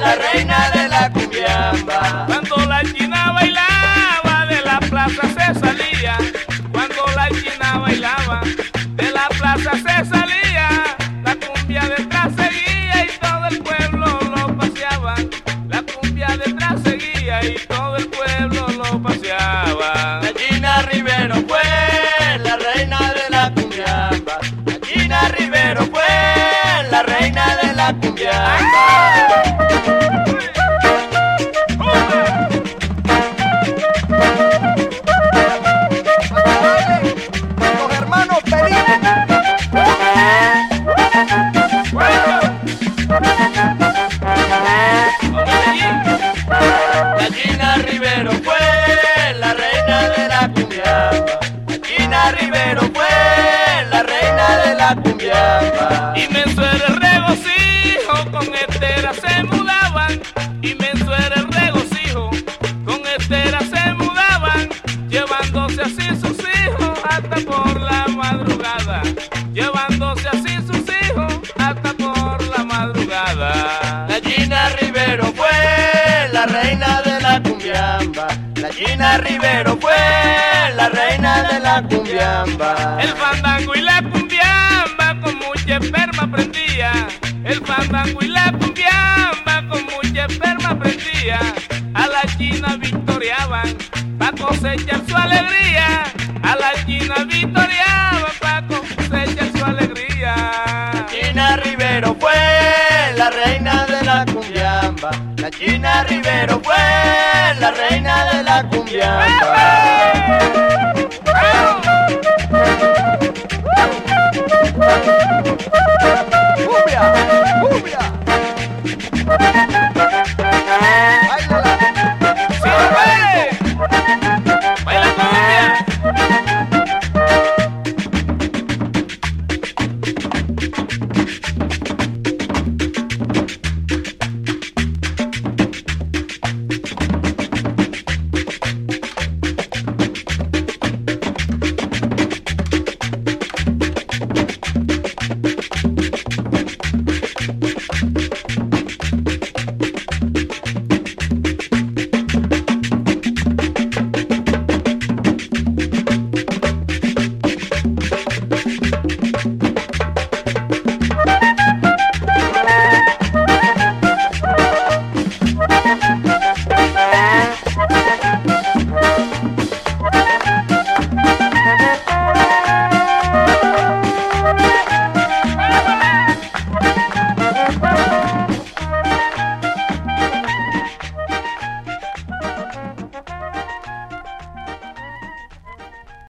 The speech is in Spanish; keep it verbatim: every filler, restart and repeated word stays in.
la reina de la cumbiamba. Cuando la china bailaba de la plaza se salía, cuando la china bailaba de la plaza se salía, la cumbia detrás seguía y todo el pueblo lo paseaba, la cumbia detrás seguía y todo el pueblo lo paseaba. La China Rivero fue la reina de la cumbiamba. La China Rivero fue la reina de la cumbiamba. Los hermanos Perico. La China Rivero fue la reina de la cumbiamba. La China Rivero fue la reina de la cumbiamba. Inmenso era el regocijo, con Estera se mudaban. Inmenso era el regocijo, con Estera se mudaban, llevándose así sus hijos hasta por la madrugada, llevándose así sus hijos hasta por la madrugada. La China Rivero fue la reina de la cumbiamba. La China Rivero fue la reina de la cumbiamba. El fandango y la cumbiamba con mucha esperma prendía, el fandango y la cumbiamba con mucha esperma prendía, a la china victoriaban pa' cosechar su alegría, a la china victoriaban pa' cosechar su alegría. La China Rivero fue la reina de la cumbiamba. La China Rivero fue la reina de la cumbiamba.